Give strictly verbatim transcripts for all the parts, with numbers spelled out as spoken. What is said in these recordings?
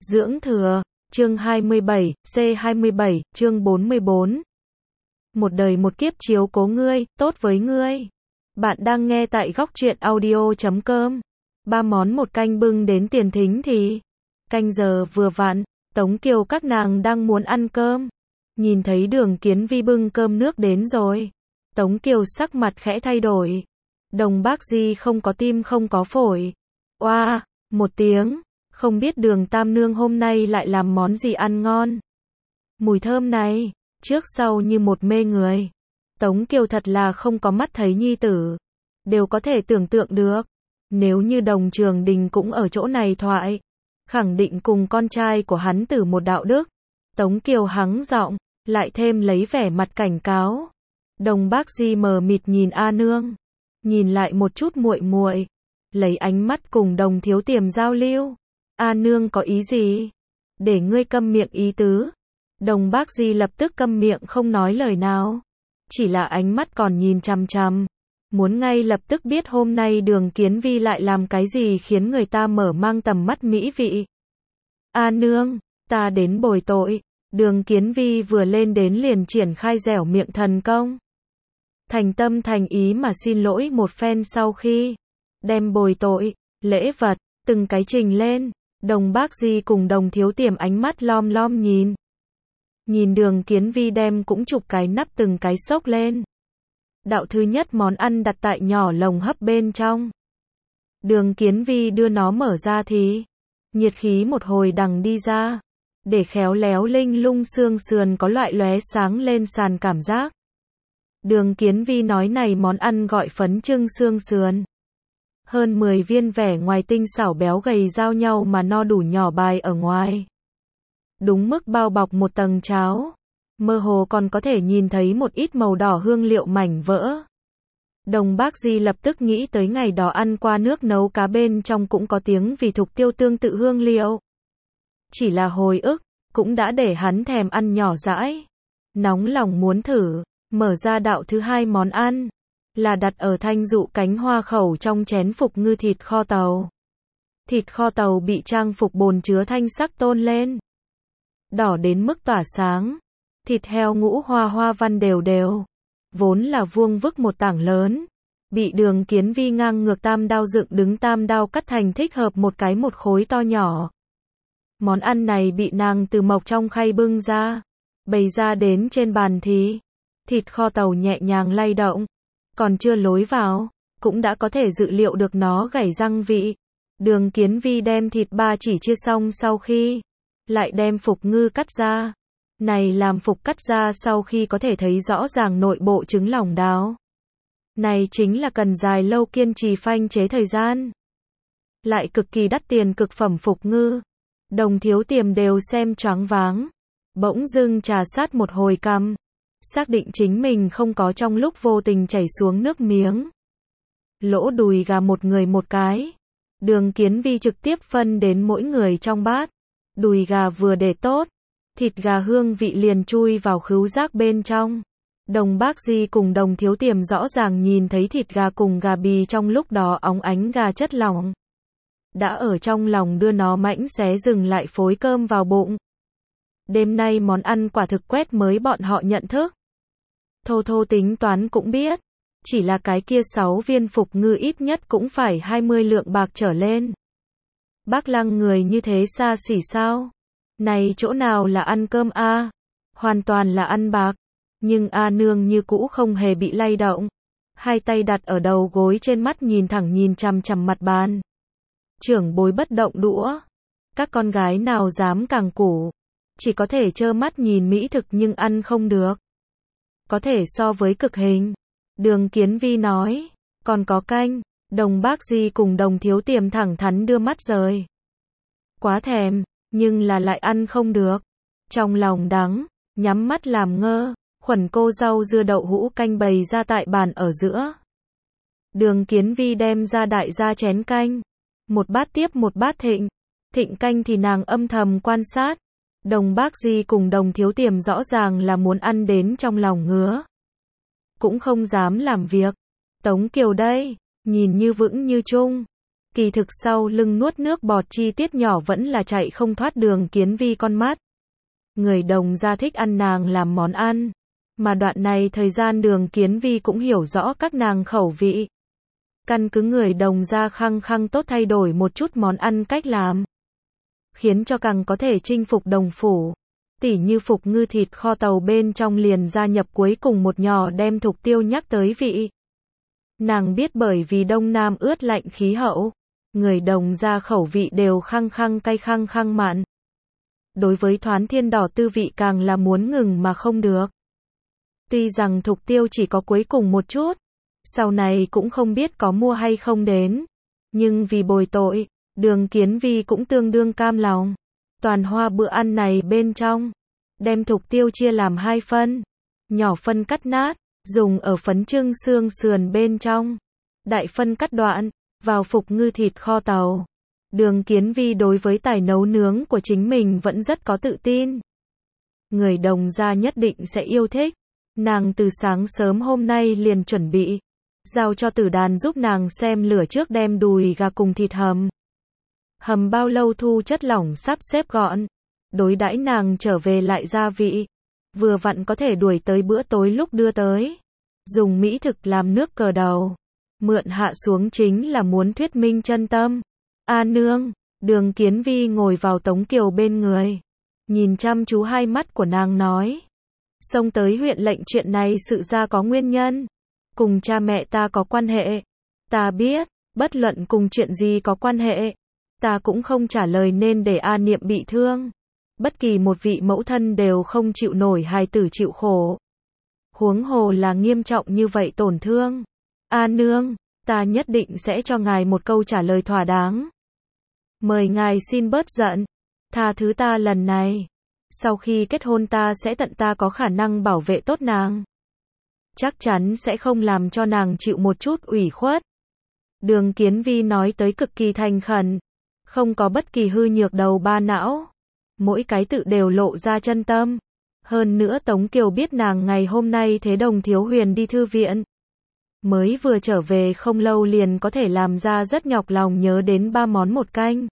Dưỡng thừa, chương hai mươi bảy, C hai mươi bảy, chương bốn mươi bốn. Một đời một kiếp chiếu cố ngươi, tốt với ngươi. Bạn đang nghe tại góc truyện audio chấm com. Ba món một canh bưng đến tiền thính thì. Canh giờ vừa vặn, Tống Kiều các nàng đang muốn ăn cơm. Nhìn thấy Đường Kiến Vi bưng cơm nước đến rồi. Tống Kiều sắc mặt khẽ thay đổi. Đồng bác Di không có tim không có phổi. Oa, một tiếng. Không biết Đường Tam Nương hôm nay lại làm món gì ăn ngon. Mùi thơm này, trước sau như một mê người. Tống Kiều thật là không có mắt thấy nhi tử. Đều có thể tưởng tượng được. Nếu như Đồng Trường Đình cũng ở chỗ này thoại. Khẳng định cùng con trai của hắn tử một đạo đức. Tống Kiều hắng giọng, lại thêm lấy vẻ mặt cảnh cáo. Đồng bác Di mờ mịt nhìn A Nương. Nhìn lại một chút muội muội, lấy ánh mắt cùng Đồng Thiếu Tiềm giao lưu. A Nương có ý gì? Để ngươi câm miệng ý tứ. Đồng bác Di lập tức câm miệng không nói lời nào. Chỉ là ánh mắt còn nhìn chằm chằm. Muốn ngay lập tức biết hôm nay Đường Kiến Vi lại làm cái gì khiến người ta mở mang tầm mắt mỹ vị. A Nương, ta đến bồi tội. Đường Kiến Vi vừa lên đến liền triển khai dẻo miệng thần công. Thành tâm thành ý mà xin lỗi một phen sau khi đem bồi tội, lễ vật, từng cái trình lên. Đồng bác Di cùng Đồng Thiếu Tiềm ánh mắt lom lom nhìn. Nhìn Đường Kiến Vi đem cũng chụp cái nắp từng cái xốc lên. Đạo thứ nhất món ăn đặt tại nhỏ lồng hấp bên trong. Đường Kiến Vi đưa nó mở ra thì nhiệt khí một hồi đằng đi ra. Để khéo léo linh lung xương sườn có loại lóe sáng lên sàn cảm giác. Đường Kiến Vi nói này món ăn gọi phấn trưng xương sườn. Hơn mười viên vẻ ngoài tinh xảo béo gầy giao nhau mà no đủ nhỏ bài ở ngoài. Đúng mức bao bọc một tầng cháo. Mơ hồ còn có thể nhìn thấy một ít màu đỏ hương liệu mảnh vỡ. Đồng bác Di lập tức nghĩ tới ngày đó ăn qua nước nấu cá bên trong cũng có tiếng vì thục tiêu tương tự hương liệu. Chỉ là hồi ức, cũng đã để hắn thèm ăn nhỏ dãi. Nóng lòng muốn thử, mở ra đạo thứ hai món ăn. Là đặt ở thanh dụ cánh hoa khẩu trong chén phục ngư thịt kho tàu. Thịt kho tàu bị trang phục bồn chứa thanh sắc tôn lên. Đỏ đến mức tỏa sáng. Thịt heo ngũ hoa hoa văn đều đều. Vốn là vuông vức một tảng lớn. Bị Đường Kiến Vi ngang ngược tam đao dựng đứng tam đao cắt thành thích hợp một cái một khối to nhỏ. Món ăn này bị nàng từ mộc trong khay bưng ra. Bày ra đến trên bàn thì thịt kho tàu nhẹ nhàng lay động. Còn chưa lối vào, cũng đã có thể dự liệu được nó gảy răng vị. Đường Kiến Vi đem thịt ba chỉ chia xong sau khi lại đem phục ngư cắt ra. Này làm phục cắt ra sau khi có thể thấy rõ ràng nội bộ trứng lòng đáo. Này chính là cần dài lâu kiên trì phanh chế thời gian. Lại cực kỳ đắt tiền cực phẩm phục ngư. Đồng Thiếu Tiềm đều xem choáng váng. Bỗng dưng trà sát một hồi cằm. Xác định chính mình không có trong lúc vô tình chảy xuống nước miếng. Lỗ đùi gà một người một cái. Đường Kiến Vi trực tiếp phân đến mỗi người trong bát. Đùi gà vừa để tốt. Thịt gà hương vị liền chui vào khứu giác bên trong. Đồng bác Di cùng Đồng Thiếu Tiềm rõ ràng nhìn thấy thịt gà cùng gà bì trong lúc đó óng ánh gà chất lỏng. Đã ở trong lòng đưa nó mãnh xé dừng lại phối cơm vào bụng. Đêm nay món ăn quả thực quét mới bọn họ nhận thức. Thô thô tính toán cũng biết. Chỉ là cái kia sáu viên phục ngư ít nhất cũng phải hai mươi lượng bạc trở lên. Bác Lăng người như thế xa xỉ sao? Này chỗ nào là ăn cơm a? À? Hoàn toàn là ăn bạc. Nhưng A Nương như cũ không hề bị lay động. Hai tay đặt ở đầu gối trên mắt nhìn thẳng nhìn chằm chằm mặt bàn. Trưởng bối bất động đũa. Các con gái nào dám càng củ. Chỉ có thể trơ mắt nhìn mỹ thực nhưng ăn không được. Có thể so với cực hình. Đường Kiến Vi nói. Còn có canh. Đồng bác Di cùng Đồng Thiếu Tiềm thẳng thắn đưa mắt rời. Quá thèm. Nhưng là lại ăn không được. Trong lòng đắng. Nhắm mắt làm ngơ. Khuẩn cô rau dưa đậu hũ canh bày ra tại bàn ở giữa. Đường Kiến Vi đem ra đại gia chén canh. Một bát tiếp một bát thịnh. Thịnh canh thì nàng âm thầm quan sát. Đồng bác Di cùng Đồng Thiếu Tiềm rõ ràng là muốn ăn đến trong lòng ngứa. Cũng không dám làm việc. Tống Kiều đây, nhìn như vững như trung. Kỳ thực sau lưng nuốt nước bọt chi tiết nhỏ vẫn là chạy không thoát Đường Kiến Vi con mắt. Người Đồng gia thích ăn nàng làm món ăn. Mà đoạn này thời gian Đường Kiến Vi cũng hiểu rõ các nàng khẩu vị. Căn cứ người Đồng gia khăng khăng tốt thay đổi một chút món ăn cách làm. Khiến cho càng có thể chinh phục Đồng phủ. Tỉ như Phục Ngư thịt kho tàu bên trong liền gia nhập cuối cùng một nhỏ đem Thục Tiêu nhắc tới vị. Nàng biết bởi vì Đông Nam ướt lạnh khí hậu, người Đồng gia khẩu vị đều khăng khăng cay khăng khăng mặn. Đối với Thoán Thiên Đỏ tư vị càng là muốn ngừng mà không được. Tuy rằng Thục Tiêu chỉ có cuối cùng một chút, sau này cũng không biết có mua hay không đến, nhưng vì bồi tội, Đường Kiến Vi cũng tương đương cam lòng. Toàn hoa bữa ăn này bên trong, đem Thục Tiêu chia làm hai phân, nhỏ phân cắt nát, dùng ở phấn trưng xương sườn bên trong, đại phân cắt đoạn, vào Phục Ngư thịt kho tàu. Đường Kiến Vi đối với tài nấu nướng của chính mình vẫn rất có tự tin. Người Đồng gia nhất định sẽ yêu thích. Nàng từ sáng sớm hôm nay liền chuẩn bị, giao cho Tử Đàn giúp nàng xem lửa trước đem đùi gà cùng thịt hầm. Hầm bao lâu thu chất lỏng sắp xếp gọn, đối đãi nàng trở về lại gia vị, vừa vặn có thể đuổi tới bữa tối lúc đưa tới. Dùng mỹ thực làm nước cờ đầu, mượn hạ xuống chính là muốn thuyết minh chân tâm. A nương, Đường Kiến Vi ngồi vào Tống Kiều bên người, nhìn chăm chú hai mắt của nàng nói. Xông tới huyện lệnh chuyện này sự ra có nguyên nhân, cùng cha mẹ ta có quan hệ. Ta biết, bất luận cùng chuyện gì có quan hệ, ta cũng không trả lời nên để A Niệm bị thương. Bất kỳ một vị mẫu thân đều không chịu nổi hài tử chịu khổ. Huống hồ là nghiêm trọng như vậy tổn thương. A nương, ta nhất định sẽ cho ngài một câu trả lời thỏa đáng. Mời ngài xin bớt giận, tha thứ ta lần này. Sau khi kết hôn ta sẽ tận ta có khả năng bảo vệ tốt nàng. Chắc chắn sẽ không làm cho nàng chịu một chút ủy khuất. Đường Kiến Vi nói tới cực kỳ thành khẩn, không có bất kỳ hư nhược đầu ba não. Mỗi cái tự đều lộ ra chân tâm. Hơn nữa Tống Kiều biết nàng ngày hôm nay thế Đồng Thiếu Huyền đi thư viện. Mới vừa trở về không lâu liền có thể làm ra rất nhọc lòng nhớ đến ba món một canh.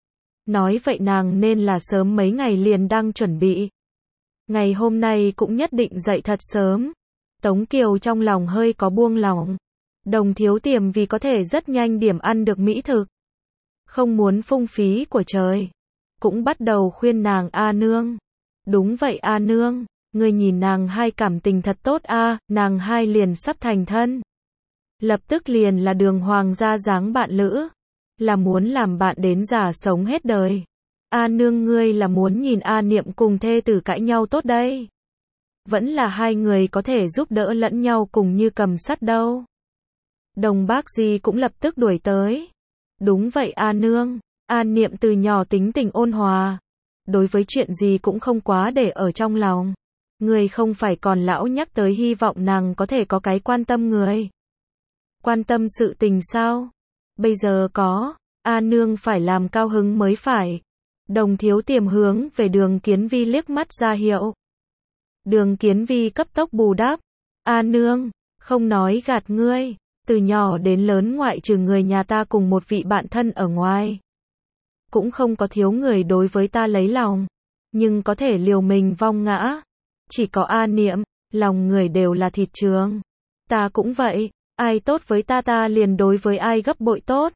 Nói vậy nàng nên là sớm mấy ngày liền đang chuẩn bị. Ngày hôm nay cũng nhất định dậy thật sớm. Tống Kiều trong lòng hơi có buông lỏng. Đồng Thiếu Tiềm vì có thể rất nhanh điểm ăn được mỹ thực, không muốn phung phí của trời, cũng bắt đầu khuyên nàng. A nương. Đúng vậy A nương, ngươi nhìn nàng hai cảm tình thật tốt a, nàng hai liền sắp thành thân. Lập tức liền là đường hoàng gia dáng bạn lữ. Là muốn làm bạn đến già sống hết đời. A nương ngươi là muốn nhìn A Niệm cùng thê tử cãi nhau tốt đây. Vẫn là hai người có thể giúp đỡ lẫn nhau cùng như cầm sắt đâu. Đồng Bác Di cũng lập tức đuổi tới. Đúng vậy A nương, A Niệm từ nhỏ tính tình ôn hòa. Đối với chuyện gì cũng không quá để ở trong lòng. Người không phải còn lão nhắc tới hy vọng nàng có thể có cái quan tâm người. Quan tâm sự tình sao? Bây giờ có, A nương phải làm cao hứng mới phải. Đồng Thiếu Tiềm hướng về Đường Kiến Vi liếc mắt ra hiệu. Đường Kiến Vi cấp tốc bù đắp. A nương, không nói gạt ngươi, từ nhỏ đến lớn ngoại trừ người nhà ta cùng một vị bạn thân ở ngoài, cũng không có thiếu người đối với ta lấy lòng, nhưng có thể liều mình vong ngã. Chỉ có A Niệm, lòng người đều là thịt trường. Ta cũng vậy, ai tốt với ta ta liền đối với ai gấp bội tốt.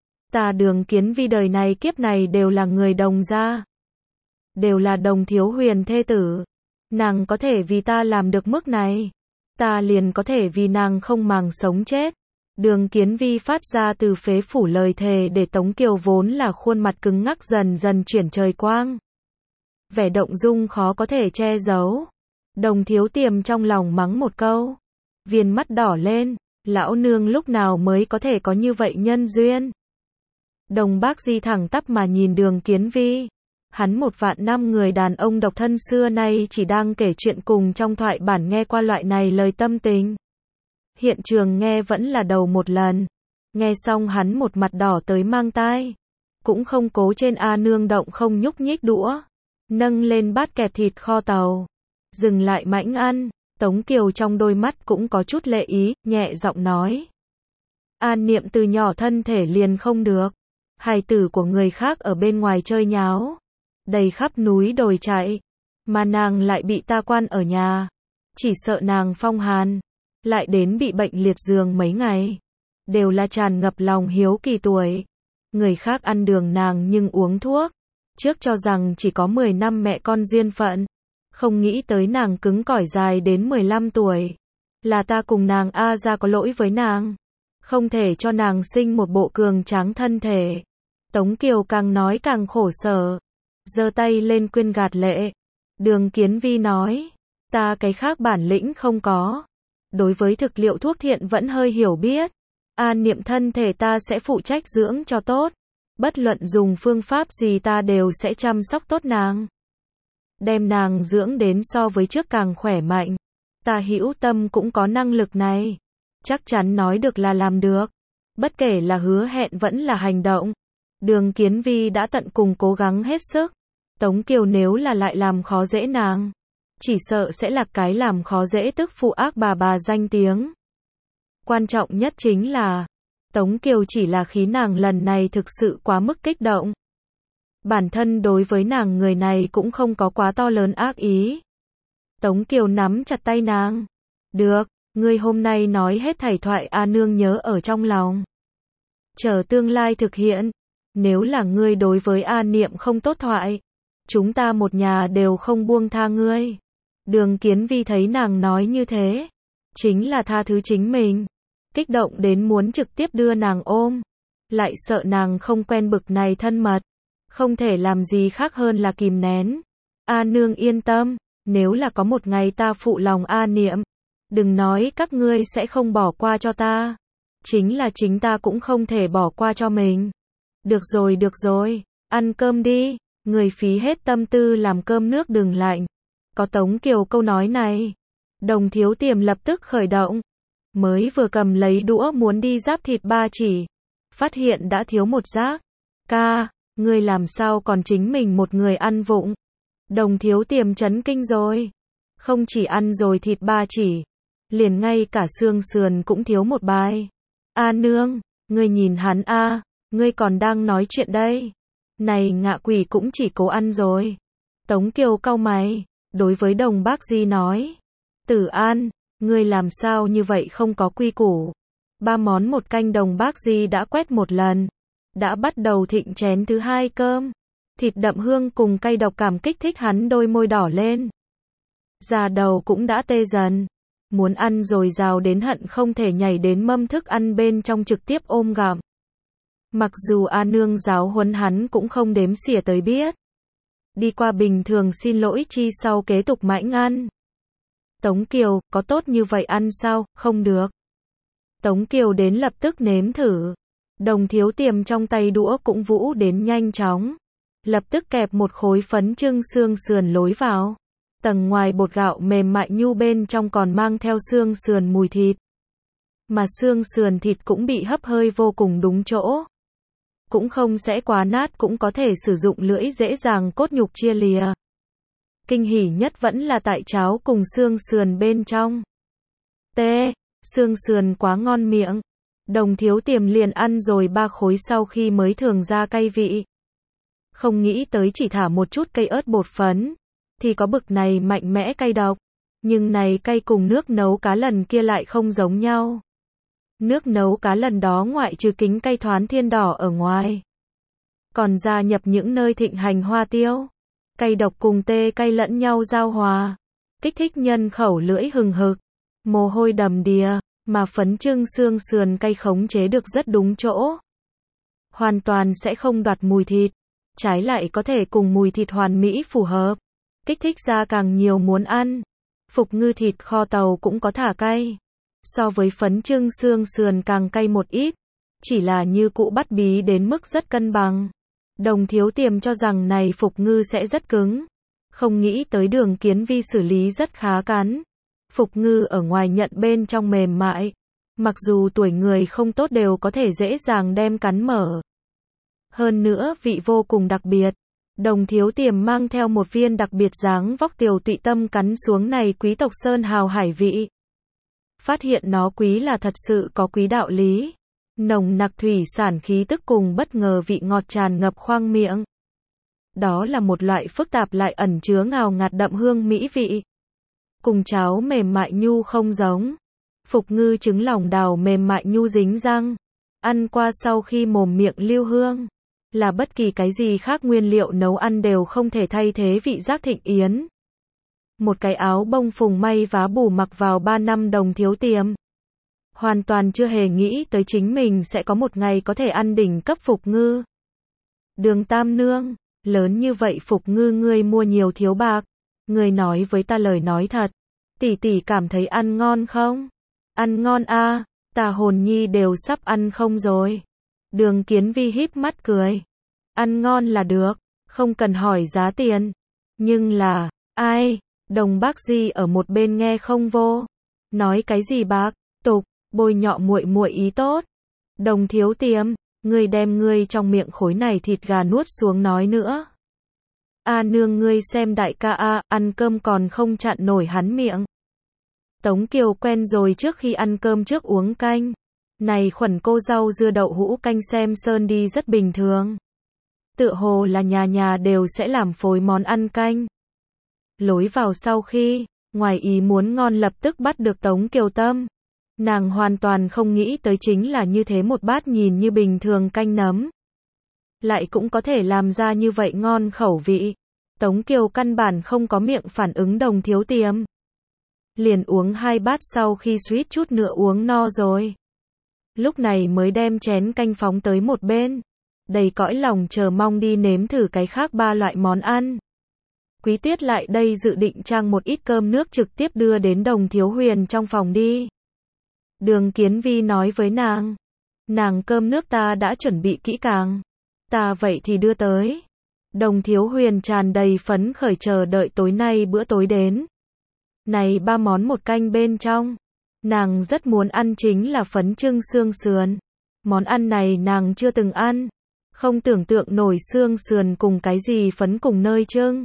Ta Đường Kiến Vi đời này kiếp này đều là người Đồng gia, đều là Đồng Thiếu Huyền thê tử. Nàng có thể vì ta làm được mức này, ta liền có thể vì nàng không màng sống chết. Đường Kiến Vi phát ra từ phế phủ lời thề để Tống Kiều vốn là khuôn mặt cứng ngắc dần dần chuyển trời quang. Vẻ động dung khó có thể che giấu. Đồng Thiếu Tiềm trong lòng mắng một câu, viền mắt đỏ lên, lão nương lúc nào mới có thể có như vậy nhân duyên. Đồng Bác Di thẳng tắp mà nhìn Đường Kiến Vi. Hắn một vạn năm người đàn ông độc thân xưa nay chỉ đang kể chuyện cùng trong thoại bản nghe qua loại này lời tâm tình. Hiện trường nghe vẫn là đầu một lần. Nghe xong hắn một mặt đỏ tới mang tai. Cũng không cố trên A nương động không nhúc nhích đũa. Nâng lên bát kẹp thịt kho tàu. Dừng lại mãnh ăn. Tống Kiều trong đôi mắt cũng có chút lệ ý, nhẹ giọng nói. An Niệm từ nhỏ thân thể liền không được. Hài tử của người khác ở bên ngoài chơi nháo. Đầy khắp núi đồi chạy. Mà nàng lại bị ta quan ở nhà. Chỉ sợ nàng phong hàn. Lại đến bị bệnh liệt giường mấy ngày. Đều là tràn ngập lòng hiếu kỳ tuổi. Người khác ăn đường nàng nhưng uống thuốc. Trước cho rằng chỉ có mười năm mẹ con duyên phận. Không nghĩ tới nàng cứng cỏi dài đến mười lăm tuổi. Là ta cùng nàng A ra có lỗi với nàng. Không thể cho nàng sinh một bộ cường tráng thân thể. Tống Kiều càng nói càng khổ sở. Giơ tay lên khuyên gạt lệ. Đường Kiến Vi nói. Ta cái khác bản lĩnh không có. Đối với thực liệu thuốc thiện vẫn hơi hiểu biết. An Niệm thân thể ta sẽ phụ trách dưỡng cho tốt. Bất luận dùng phương pháp gì ta đều sẽ chăm sóc tốt nàng. Đem nàng dưỡng đến so với trước càng khỏe mạnh. Ta hữu tâm cũng có năng lực này. Chắc chắn nói được là làm được. Bất kể là hứa hẹn vẫn là hành động. Đường Kiến Vi đã tận cùng cố gắng hết sức. Tống Kiều nếu là lại làm khó dễ nàng. Chỉ sợ sẽ là cái làm khó dễ tức phụ ác bà bà danh tiếng. Quan trọng nhất chính là Tống Kiều chỉ là khí nàng lần này thực sự quá mức kích động. Bản thân đối với nàng người này cũng không có quá to lớn ác ý. Tống Kiều nắm chặt tay nàng. Được, ngươi hôm nay nói hết thảy thoại A nương nhớ ở trong lòng. Chờ tương lai thực hiện. Nếu là ngươi đối với A Niệm không tốt thoại. Chúng ta một nhà đều không buông tha ngươi. Đường Kiến Vi thấy nàng nói như thế. Chính là tha thứ chính mình. Kích động đến muốn trực tiếp đưa nàng ôm. Lại sợ nàng không quen bực này thân mật. Không thể làm gì khác hơn là kìm nén. A nương yên tâm. Nếu là có một ngày ta phụ lòng A Niệm. Đừng nói các ngươi sẽ không bỏ qua cho ta. Chính là chính ta cũng không thể bỏ qua cho mình. Được rồi được rồi. Ăn cơm đi. Người phí hết tâm tư làm cơm nước đừng lạnh. Có Tống Kiều câu nói này. Đồng Thiếu Tiềm lập tức khởi động. Mới vừa cầm lấy đũa muốn đi giáp thịt ba chỉ. Phát hiện đã thiếu một giác. Ca, ngươi làm sao còn chính mình một người ăn vụng. Đồng Thiếu Tiềm chấn kinh rồi. Không chỉ ăn rồi thịt ba chỉ. Liền ngay cả xương sườn cũng thiếu một bài. A nương, ngươi nhìn hắn a, ngươi còn đang nói chuyện đây. Này ngạ quỷ cũng chỉ cố ăn rồi. Tống Kiều cau mày, đối với Đồng Bác Di nói. Tử An, ngươi làm sao như vậy không có quy củ. Ba món một canh Đồng Bác Di đã quét một lần. Đã bắt đầu thịnh chén thứ hai cơm. Thịt đậm hương cùng cay độc cảm kích thích hắn đôi môi đỏ lên. Da đầu cũng đã tê dần. Muốn ăn rồi rào đến hận không thể nhảy đến mâm thức ăn bên trong trực tiếp ôm gặm. Mặc dù A nương giáo huấn hắn cũng không đếm xỉa tới biết. Đi qua bình thường xin lỗi chi sau kế tục mãnh ăn. Tống Kiều, có tốt như vậy ăn sao, không được. Tống Kiều đến lập tức nếm thử. Đồng Thiếu Tiềm trong tay đũa cũng vũ đến nhanh chóng. Lập tức kẹp một khối phấn trưng xương sườn lối vào. Tầng ngoài bột gạo mềm mại nhu bên trong còn mang theo xương sườn mùi thịt. Mà xương sườn thịt cũng bị hấp hơi vô cùng đúng chỗ. Cũng không sẽ quá nát cũng có thể sử dụng lưỡi dễ dàng cốt nhục chia lìa. Kinh hỉ nhất vẫn là tại cháo cùng xương sườn bên trong. T. Xương sườn quá ngon miệng. Đồng Thiếu Tiềm liền ăn rồi ba khối sau khi mới thường ra cay vị. Không nghĩ tới chỉ thả một chút cây ớt bột phấn. Thì có bực này mạnh mẽ cay độc. Nhưng này cay cùng nước nấu cá lần kia lại không giống nhau. Nước nấu cá lần đó ngoại trừ kính cay thoán thiên đỏ ở ngoài. Còn gia nhập những nơi thịnh hành hoa tiêu. Cay độc cùng tê cay lẫn nhau giao hòa. Kích thích nhân khẩu lưỡi hừng hực. Mồ hôi đầm đìa. Mà phấn trưng xương sườn cay khống chế được rất đúng chỗ. Hoàn toàn sẽ không đoạt mùi thịt. Trái lại có thể cùng mùi thịt hoàn mỹ phù hợp. Kích thích ra càng nhiều muốn ăn. Phục ngư thịt kho tàu cũng có thả cay. So với phấn trưng xương sườn càng cay một ít. Chỉ là như cũ bắt bí đến mức rất cân bằng. Đồng Thiếu Tiềm cho rằng này phục ngư sẽ rất cứng. Không nghĩ tới Đường Kiến Vi xử lý rất khá cắn. Phục ngư ở ngoài nhận bên trong mềm mại. Mặc dù tuổi người không tốt đều có thể dễ dàng đem cắn mở. Hơn nữa vị vô cùng đặc biệt. Đồng Thiếu Tiềm mang theo một viên đặc biệt dáng vóc tiều tụy tâm cắn xuống này quý tộc sơn hào hải vị. Phát hiện nó quý là thật sự có quý đạo lý. Nồng nặc thủy sản khí tức cùng bất ngờ vị ngọt tràn ngập khoang miệng. Đó là một loại phức tạp lại ẩn chứa ngào ngạt đậm hương mỹ vị. Cùng cháo mềm mại nhu không giống. Phục ngư trứng lòng đào mềm mại nhu dính răng. Ăn qua sau khi mồm miệng lưu hương. Là bất kỳ cái gì khác nguyên liệu nấu ăn đều không thể thay thế vị giác thịnh yến. Một cái áo bông phùng may vá bù mặc vào ba năm đồng thiếu tiềm. Hoàn toàn chưa hề nghĩ tới chính mình sẽ có một ngày có thể ăn đỉnh cấp phục ngư. Đường Tam Nương, lớn như vậy phục ngư ngươi mua nhiều thiếu bạc. Ngươi nói với ta lời nói thật. Tỷ tỷ cảm thấy ăn ngon không? Ăn ngon a, à, ta hồn nhi đều sắp ăn không rồi. Đường Kiến Vi híp mắt cười. Ăn ngon là được, không cần hỏi giá tiền. Nhưng là, ai? Đồng Bác Di ở một bên nghe không vô. Nói cái gì bác? Tục, bôi nhọ muội muội ý tốt. Đồng thiếu tiềm, ngươi đem ngươi trong miệng khối này thịt gà nuốt xuống nói nữa. A nương ngươi xem đại ca a, ăn cơm còn không chặn nổi hắn miệng. Tống Kiều quen rồi trước khi ăn cơm trước uống canh. Này khuẩn cô rau dưa đậu hũ canh xem sơn đi rất bình thường. Tựa hồ là nhà nhà đều sẽ làm phối món ăn canh. Lối vào sau khi, ngoài ý muốn ngon lập tức bắt được Tống Kiều tâm. Nàng hoàn toàn không nghĩ tới chính là như thế một bát nhìn như bình thường canh nấm. Lại cũng có thể làm ra như vậy ngon khẩu vị. Tống Kiều căn bản không có miệng phản ứng đồng thiếu tiềm. Liền uống hai bát sau khi suýt chút nữa uống no rồi. Lúc này mới đem chén canh phóng tới một bên. Đầy cõi lòng chờ mong đi nếm thử cái khác ba loại món ăn. Quý Tuyết lại đây dự định trang một ít cơm nước trực tiếp đưa đến đồng thiếu huyền trong phòng đi. Đường Kiến Vi nói với nàng. Nàng cơm nước ta đã chuẩn bị kỹ càng. Ta vậy thì đưa tới. Đồng thiếu huyền tràn đầy phấn khởi chờ đợi tối nay bữa tối đến. Này ba món một canh bên trong. Nàng rất muốn ăn chính là phấn trưng xương sườn. Món ăn này nàng chưa từng ăn. Không tưởng tượng nổi xương sườn cùng cái gì phấn cùng nơi trưng.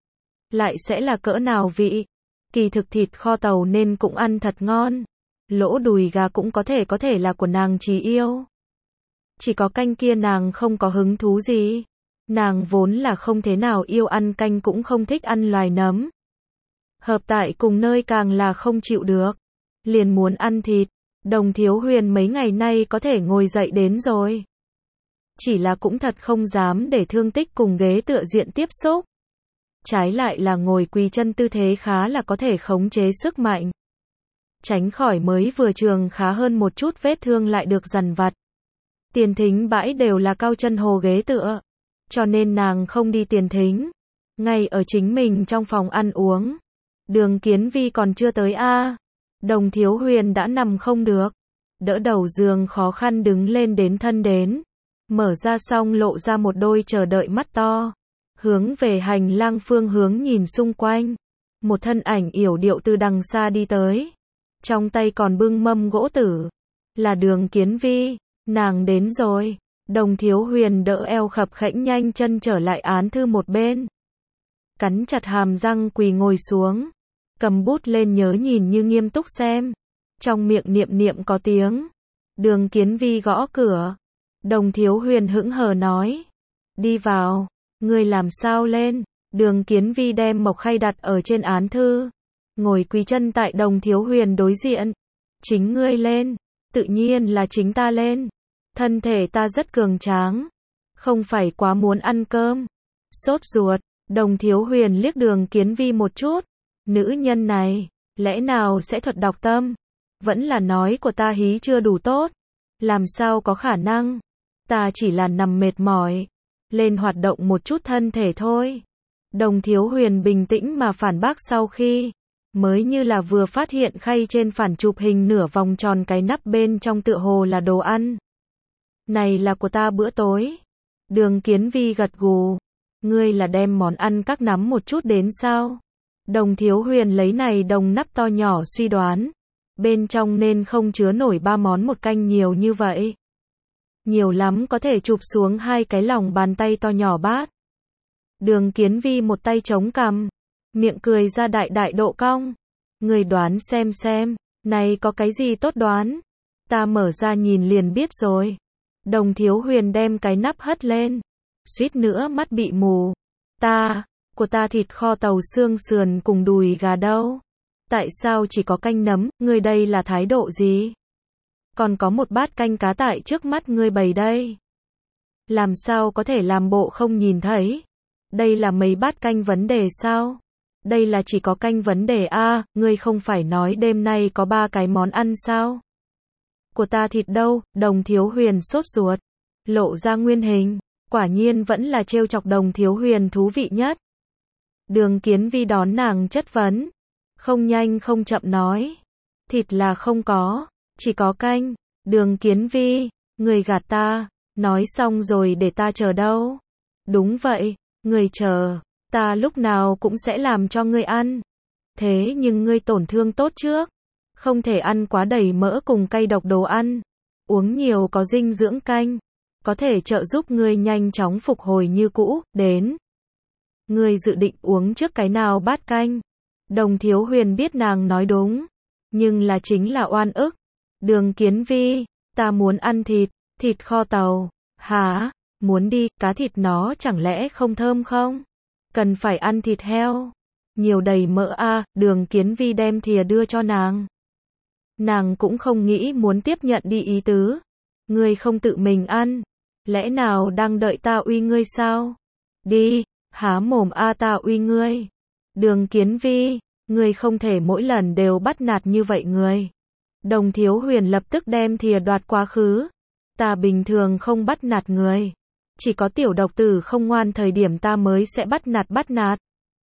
Lại sẽ là cỡ nào vị. Kỳ thực thịt kho tàu nên cũng ăn thật ngon. Lỗ đùi gà cũng có thể có thể là của nàng Chí Yêu. Chỉ có canh kia nàng không có hứng thú gì. Nàng vốn là không thế nào yêu ăn canh cũng không thích ăn loài nấm. Hợp tại cùng nơi càng là không chịu được. Liền muốn ăn thịt. Đồng thiếu huyền mấy ngày nay có thể ngồi dậy đến rồi. Chỉ là cũng thật không dám để thương tích cùng ghế tựa diện tiếp xúc. Trái lại là ngồi quỳ chân tư thế khá là có thể khống chế sức mạnh. Tránh khỏi mới vừa trường khá hơn một chút vết thương lại được dằn vặt. Tiền thính bãi đều là cao chân hồ ghế tựa. Cho nên nàng không đi tiền thính. Ngay ở chính mình trong phòng ăn uống. Đường Kiến Vi còn chưa tới a. Đồng thiếu huyền đã nằm không được. Đỡ đầu giường khó khăn đứng lên đến thân đến. Mở ra xong lộ ra một đôi chờ đợi mắt to. Hướng về hành lang phương hướng nhìn xung quanh. Một thân ảnh yểu điệu từ đằng xa đi tới. Trong tay còn bưng mâm gỗ tử. Là Đường Kiến Vi. Nàng đến rồi. Đồng thiếu huyền đỡ eo khập khẽnh nhanh chân trở lại án thư một bên. Cắn chặt hàm răng quỳ ngồi xuống. Cầm bút lên nhớ nhìn như nghiêm túc xem. Trong miệng niệm niệm có tiếng. Đường Kiến Vi gõ cửa. Đồng thiếu huyền hững hờ nói. Đi vào. Ngươi làm sao lên? Đường Kiến Vi đem mộc khay đặt ở trên án thư. Ngồi quỳ chân tại đồng thiếu huyền đối diện. Chính ngươi lên. Tự nhiên là chính ta lên. Thân thể ta rất cường tráng. Không phải quá muốn ăn cơm. Sốt ruột. Đồng thiếu huyền liếc Đường Kiến Vi một chút. Nữ nhân này, lẽ nào sẽ thuật đọc tâm? Vẫn là nói của ta hí chưa đủ tốt. Làm sao có khả năng? Ta chỉ là nằm mệt mỏi. Lên hoạt động một chút thân thể thôi. Đồng thiếu huyền bình tĩnh mà phản bác sau khi. Mới như là vừa phát hiện khay trên phản chụp hình nửa vòng tròn cái nắp bên trong tựa hồ là đồ ăn. Này là của ta bữa tối. Đường Kiến Vi gật gù. Ngươi là đem món ăn các nắm một chút đến sao? Đồng thiếu huyền lấy này đồng nắp to nhỏ suy đoán. Bên trong nên không chứa nổi ba món một canh nhiều như vậy. Nhiều lắm có thể chụp xuống hai cái lòng bàn tay to nhỏ bát. Đường Kiến Vi một tay chống cằm. Miệng cười ra đại đại độ cong. Người đoán xem xem. Này có cái gì tốt đoán? Ta mở ra nhìn liền biết rồi. Đồng Thiếu Huyền đem cái nắp hất lên. Suýt nữa mắt bị mù. Ta, của ta thịt kho tàu xương sườn cùng đùi gà đâu? Tại sao chỉ có canh nấm, ngươi đây là thái độ gì? Còn có một bát canh cá tại trước mắt ngươi bày đây. Làm sao có thể làm bộ không nhìn thấy? Đây là mấy bát canh vấn đề sao? Đây là chỉ có canh vấn đề a, à, ngươi không phải nói đêm nay có ba cái món ăn sao? Của ta thịt đâu? Đồng Thiếu Huyền sốt ruột, lộ ra nguyên hình, quả nhiên vẫn là trêu chọc Đồng Thiếu Huyền thú vị nhất. Đường Kiến Vi đón nàng chất vấn, không nhanh không chậm nói, thịt là không có, chỉ có canh. Đường Kiến Vi, người gạt ta, nói xong rồi để ta chờ đâu? Đúng vậy, người chờ, ta lúc nào cũng sẽ làm cho ngươi ăn. Thế nhưng ngươi tổn thương tốt trước, không thể ăn quá đầy mỡ cùng cay độc đồ ăn. Uống nhiều có dinh dưỡng canh, có thể trợ giúp ngươi nhanh chóng phục hồi như cũ. Đến, ngươi dự định uống trước cái nào bát canh? Đồng Thiếu Huyền biết nàng nói đúng, nhưng là chính là oan ức. Đường Kiến Vi, ta muốn ăn thịt, thịt kho tàu. Hả? Muốn đi, cá thịt nó chẳng lẽ không thơm không? Cần phải ăn thịt heo. Nhiều đầy mỡ a, à, Đường Kiến Vi đem thìa đưa cho nàng. Nàng cũng không nghĩ muốn tiếp nhận đi ý tứ. Ngươi không tự mình ăn, lẽ nào đang đợi ta uy ngươi sao? Đi, há mồm a, ta uy ngươi. Đường Kiến Vi, ngươi không thể mỗi lần đều bắt nạt như vậy người. Đồng Thiếu Huyền lập tức đem thìa đoạt quá khứ. Ta bình thường không bắt nạt người. Chỉ có tiểu độc tử không ngoan thời điểm ta mới sẽ bắt nạt bắt nạt.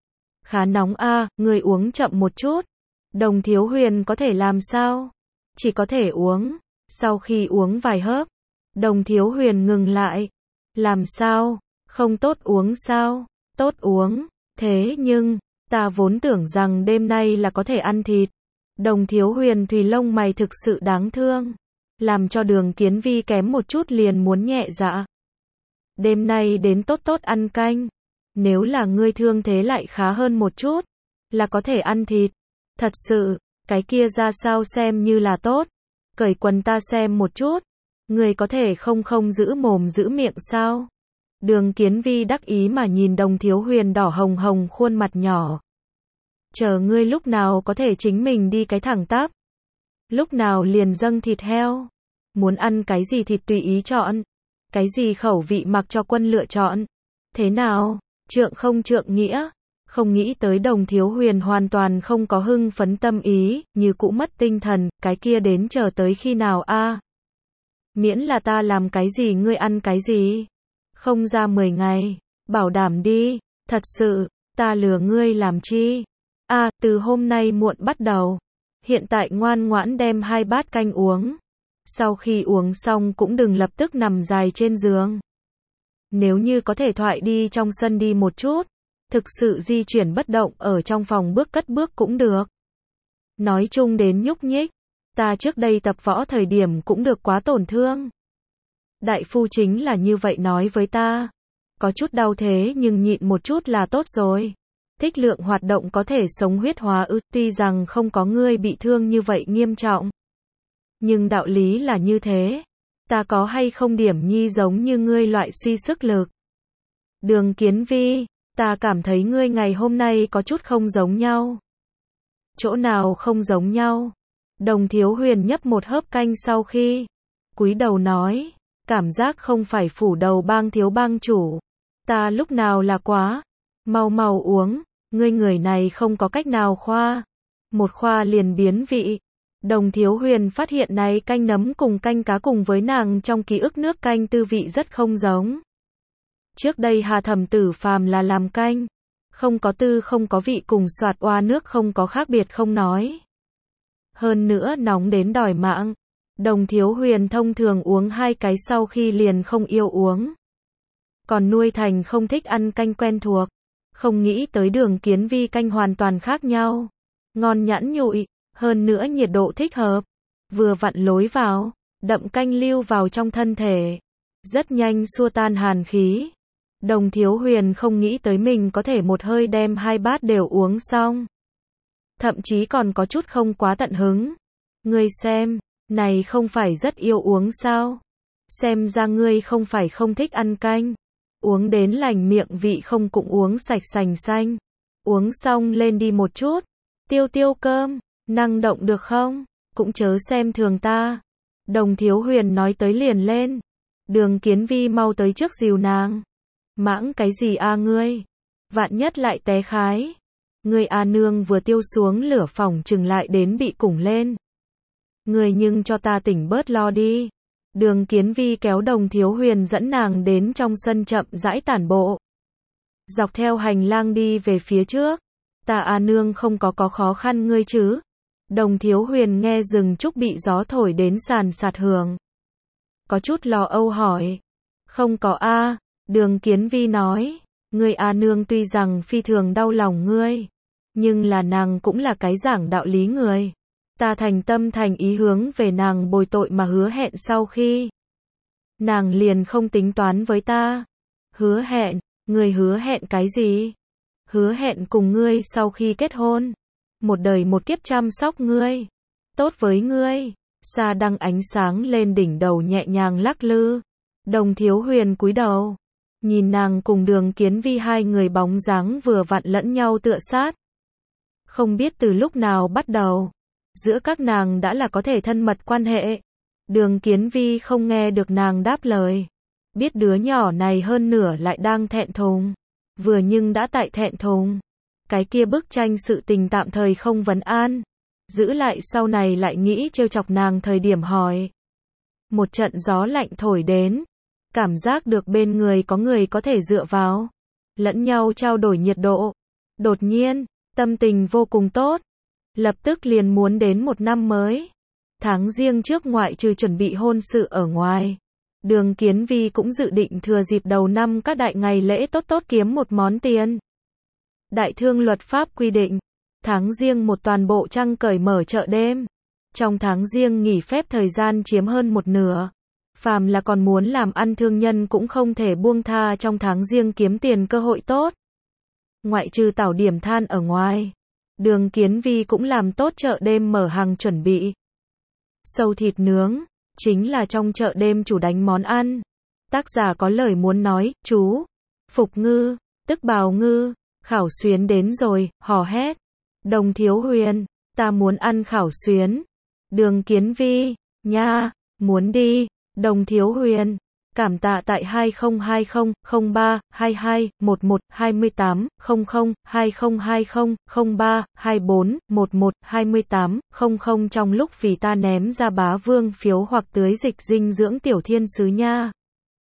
Khá nóng a, à, người uống chậm một chút. Đồng Thiếu Huyền có thể làm sao? Chỉ có thể uống. Sau khi uống vài hớp, Đồng Thiếu Huyền ngừng lại. Làm sao? Không tốt uống sao? Tốt uống. Thế nhưng, ta vốn tưởng rằng đêm nay là có thể ăn thịt. Đồng Thiếu Huyền thùy lông mày thực sự đáng thương, làm cho Đường Kiến Vi kém một chút liền muốn nhẹ dạ. Đêm nay đến tốt tốt ăn canh. Nếu là ngươi thương thế lại khá hơn một chút, là có thể ăn thịt. Thật sự, cái kia ra sao xem như là tốt. Cởi quần ta xem một chút. Ngươi có thể không không giữ mồm giữ miệng sao? Đường Kiến Vi đắc ý mà nhìn Đồng Thiếu Huyền đỏ hồng hồng khuôn mặt nhỏ. Chờ ngươi lúc nào có thể chính mình đi cái thẳng tắp. Lúc nào liền dâng thịt heo. Muốn ăn cái gì thịt tùy ý chọn. Cái gì khẩu vị mặc cho quân lựa chọn. Thế nào? Trượng không trượng nghĩa. Không nghĩ tới Đồng Thiếu Huyền hoàn toàn không có hưng phấn tâm ý, như cũ mất tinh thần, cái kia đến chờ tới khi nào a? À? Miễn là ta làm cái gì ngươi ăn cái gì. Không ra mười ngày, bảo đảm đi, thật sự, ta lừa ngươi làm chi? A, à, từ hôm nay muộn bắt đầu. Hiện tại ngoan ngoãn đem hai bát canh uống. Sau khi uống xong cũng đừng lập tức nằm dài trên giường. Nếu như có thể thoại đi trong sân đi một chút. Thực sự di chuyển bất động ở trong phòng bước cất bước cũng được. Nói chung đến nhúc nhích. Ta trước đây tập võ thời điểm cũng được quá tổn thương. Đại phu chính là như vậy nói với ta. Có chút đau thế nhưng nhịn một chút là tốt rồi. Thích lượng hoạt động có thể sống huyết hóa ư, tuy rằng không có ngươi bị thương như vậy nghiêm trọng. Nhưng đạo lý là như thế. Ta có hay không điểm nhi giống như ngươi loại suy sức lực. Đường Kiến Vi, ta cảm thấy ngươi ngày hôm nay có chút không giống nhau. Chỗ nào không giống nhau? Đồng Thiếu Huyền nhấp một hớp canh sau khi cúi đầu nói, cảm giác không phải phủ đầu bang thiếu bang chủ. Ta lúc nào là quá. Mau mau uống, ngươi người này không có cách nào khoa. Một khoa liền biến vị. Đồng Thiếu Huyền phát hiện này canh nấm cùng canh cá cùng với nàng trong ký ức nước canh tư vị rất không giống. Trước đây Hà Thẩm Tử phàm là làm canh, không có tư không có vị cùng xoạt oa nước không có khác biệt không nói. Hơn nữa nóng đến đòi mạng. Đồng Thiếu Huyền thông thường uống hai cái sau khi liền không yêu uống. Còn nuôi thành không thích ăn canh quen thuộc. Không nghĩ tới Đường Kiến Vi canh hoàn toàn khác nhau. Ngon nhẵn nhụi, hơn nữa nhiệt độ thích hợp. Vừa vặn lối vào, đậm canh lưu vào trong thân thể. Rất nhanh xua tan hàn khí. Đồng Thiếu Huyền không nghĩ tới mình có thể một hơi đem hai bát đều uống xong. Thậm chí còn có chút không quá tận hứng. Ngươi xem, Này không phải rất yêu uống sao? Xem ra ngươi không phải không thích ăn canh. Uống đến lành miệng vị không cũng uống sạch sành xanh. Uống xong lên đi một chút. Tiêu tiêu cơm, năng động được không? Cũng chớ xem thường ta. Đồng Thiếu Huyền nói tới liền lên. Đường Kiến Vi mau tới trước dìu nàng. Mãng cái gì a ngươi? Vạn nhất lại té khái. Ngươi a nương vừa tiêu xuống lửa phòng chừng lại đến bị củng lên. Ngươi nhưng cho ta tỉnh bớt lo đi. Đường Kiến Vi kéo Đồng Thiếu Huyền dẫn nàng đến trong sân chậm rãi tản bộ. Dọc theo hành lang đi về phía trước. Ta a nương không có có khó khăn ngươi chứ? Đồng Thiếu Huyền nghe rừng trúc bị gió thổi đến sàn sạt hưởng. Có chút lo âu hỏi. Không có a, Đường Kiến Vi nói. Ngươi a nương tuy rằng phi thường đau lòng ngươi, nhưng là nàng cũng là cái giảng đạo lý người. Ta thành tâm thành ý hướng về nàng bồi tội mà hứa hẹn sau khi nàng liền không tính toán với ta. Hứa hẹn, ngươi hứa hẹn cái gì? Hứa hẹn cùng ngươi sau khi kết hôn, một đời một kiếp chăm sóc ngươi, tốt với ngươi. Sa đăng ánh sáng lên đỉnh đầu nhẹ nhàng lắc lư. Đồng Thiếu Huyền cúi đầu, nhìn nàng cùng Đường Kiến Vi hai người bóng dáng vừa vặn lẫn nhau tựa sát. Không biết từ lúc nào bắt đầu, giữa các nàng đã là có thể thân mật quan hệ. Đường Kiến Vi không nghe được nàng đáp lời. Biết đứa nhỏ này hơn nửa lại đang thẹn thùng. Vừa nhưng đã tại thẹn thùng. Cái kia bức tranh sự tình tạm thời không vấn an. Giữ lại sau này lại nghĩ trêu chọc nàng thời điểm hỏi. Một trận gió lạnh thổi đến. Cảm giác được bên người có người có thể dựa vào. Lẫn nhau trao đổi nhiệt độ. Đột nhiên, tâm tình vô cùng tốt. Lập tức liền muốn đến một năm mới. Tháng riêng trước ngoại trừ chuẩn bị hôn sự ở ngoài. Đường Kiến Vi cũng dự định thừa dịp đầu năm các đại ngày lễ tốt tốt kiếm một món tiền. Đại thương luật pháp quy định, tháng riêng một toàn bộ trăng cởi mở chợ đêm. Trong tháng riêng nghỉ phép thời gian chiếm hơn một nửa. Phàm là còn muốn làm ăn thương nhân cũng không thể buông tha trong tháng riêng kiếm tiền cơ hội tốt. Ngoại trừ tảo điểm than ở ngoài, Đường Kiến Vi cũng làm tốt chợ đêm mở hàng chuẩn bị. Sâu thịt nướng, chính là trong chợ đêm chủ đánh món ăn. Tác giả có lời muốn nói, chú, Phục Ngư, tức Bào Ngư, khảo xuyến đến rồi, hò hét. Đồng Thiếu Huyền, ta muốn ăn khảo xuyến. Đường Kiến Vi, nha, muốn đi. Đồng Thiếu Huyền, cảm tạ tại hai không hai không không ba hai hai một một hai tám không không hai không hai không không ba hai bốn một một hai tám không không trong lúc vì ta ném ra bá vương phiếu hoặc tưới dịch dinh dưỡng tiểu thiên sứ nha.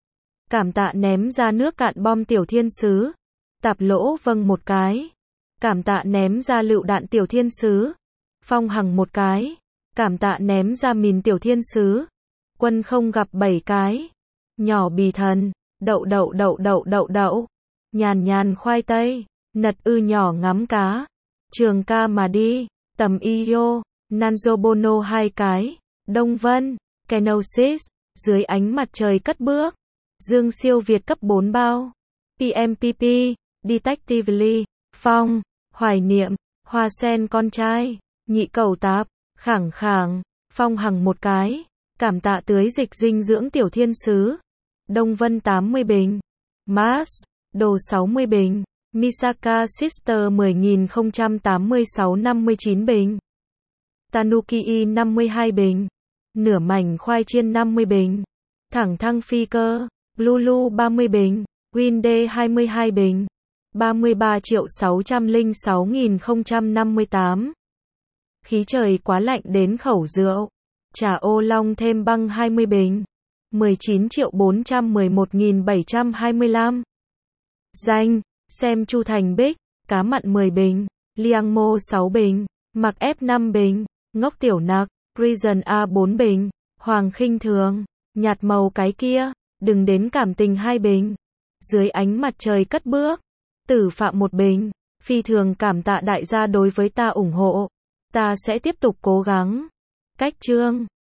Cảm tạ ném ra nước cạn bom tiểu thiên sứ. Tạp lỗ vâng một cái. Cảm tạ ném ra lựu đạn tiểu thiên sứ. Phong Hằng một cái. Cảm tạ ném ra mìn tiểu thiên sứ. Quân không gặp bảy cái. Nhỏ bì thần, đậu đậu đậu đậu đậu đậu. Nhàn nhàn khoai tây, nật ư nhỏ ngắm cá. Trường ca mà đi, tầm iyo, Nanzobono hai cái. Đông Vân, Kenosis, dưới ánh mặt trời cất bước. Dương siêu Việt cấp bốn bao. pê em pê pê, Detectively, Phong, Hoài Niệm, Hoa Sen con trai, Nhị Cầu Tạp, Khẳng Khẳng, Phong Hằng một cái. Cảm tạ tưới dịch dinh dưỡng tiểu thiên sứ. Đông Vân tám mươi bình. Mars, đồ sáu mươi bình. Misaka Sister mười nghìn không trăm tám mươi sáu năm mươi chín bình. Tanuki năm mươi hai bình. Nửa mảnh khoai chiên năm mươi bình. Thẳng thăng phi cơ, Lulu ba mươi bình. Winde hai mươi hai bình. ba mươi ba triệu sáu trăm lẻ sáu nghìn không trăm năm mươi tám. Khí trời quá lạnh đến khẩu rượu. Trà ô long thêm băng hai mươi bình. mười chín triệu bốn trăm mười một nghìn bảy trăm hai mươi lăm. Danh, xem Chu Thành Bích, cá mặn mười bình. Liang Mô sáu bình. Mặc F năm bình. Ngốc Tiểu Nặc, Reason A bốn bình. Hoàng Khinh Thường, nhạt màu cái kia, đừng đến cảm tình hai bình. Dưới ánh mặt trời cất bước. Tử Phạm một bình. Phi thường cảm tạ đại gia đối với ta ủng hộ. Ta sẽ tiếp tục cố gắng. Cách chương